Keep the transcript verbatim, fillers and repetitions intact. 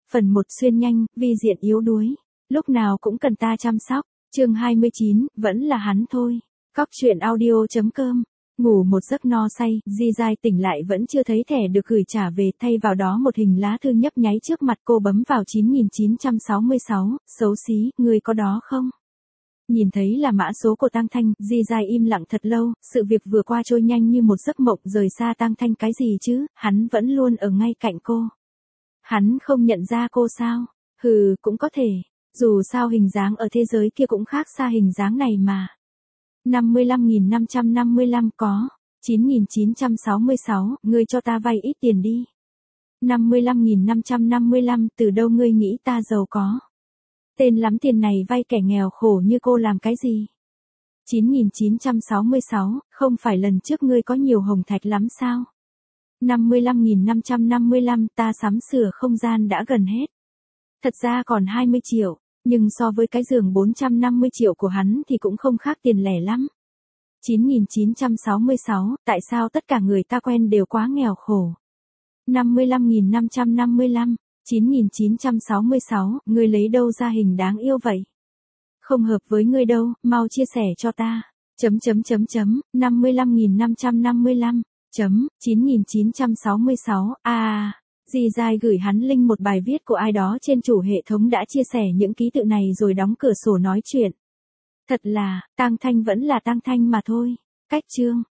Phần một xuyên nhanh, vi diện yếu đuối. Lúc nào cũng cần ta chăm sóc. Chương hai mươi chín, vẫn là hắn thôi. Cóc truyện audio chấm com. Ngủ một giấc no say, Di Giai tỉnh lại vẫn chưa thấy thẻ được gửi trả về, thay vào đó một hình lá thư nhấp nháy trước mặt cô. Bấm vào chín nghìn chín trăm sáu mươi sáu, xấu xí, ngươi có đó không? Nhìn thấy là mã số của Tăng Thanh, Di Giai im lặng thật lâu, sự việc vừa qua trôi nhanh như một giấc mộng. Rời xa Tăng Thanh cái gì chứ, hắn vẫn luôn ở ngay cạnh cô. Hắn không nhận ra cô sao? Hừ, cũng có thể. Dù sao hình dáng ở thế giới kia cũng khác xa hình dáng này mà. năm mươi lăm nghìn năm trăm năm mươi lăm có. chín nghìn chín trăm sáu mươi sáu, ngươi cho ta vay ít tiền đi. năm mươi lăm nghìn năm trăm năm mươi lăm, từ đâu ngươi nghĩ ta giàu có? Tên lắm tiền này vay kẻ nghèo khổ như cô làm cái gì? chín nghìn chín trăm sáu mươi sáu, không phải lần trước ngươi có nhiều hồng thạch lắm sao? năm mươi lăm nghìn năm trăm năm mươi lăm, ta sắm sửa không gian đã gần hết. Thật ra còn hai mươi triệu, nhưng so với cái giường bốn trăm năm mươi triệu của hắn thì cũng không khác tiền lẻ lắm. chín nghìn chín trăm sáu mươi sáu, tại sao tất cả người ta quen đều quá nghèo khổ? năm mươi lăm nghìn năm trăm năm mươi lăm, chín nghìn chín trăm sáu mươi sáu, ngươi lấy đâu ra hình đáng yêu vậy? Không hợp với ngươi đâu, mau chia sẻ cho ta. Chấm chấm chấm chấm, năm mươi lăm nghìn năm trăm năm mươi lăm, chấm, chín nghìn chín trăm sáu mươi sáu, a à, Di Giai gửi hắn link một bài viết của ai đó trên chủ hệ thống đã chia sẻ những ký tự này rồi đóng cửa sổ nói chuyện. Thật là, Tăng Thanh vẫn là Tăng Thanh mà thôi. Cách chương.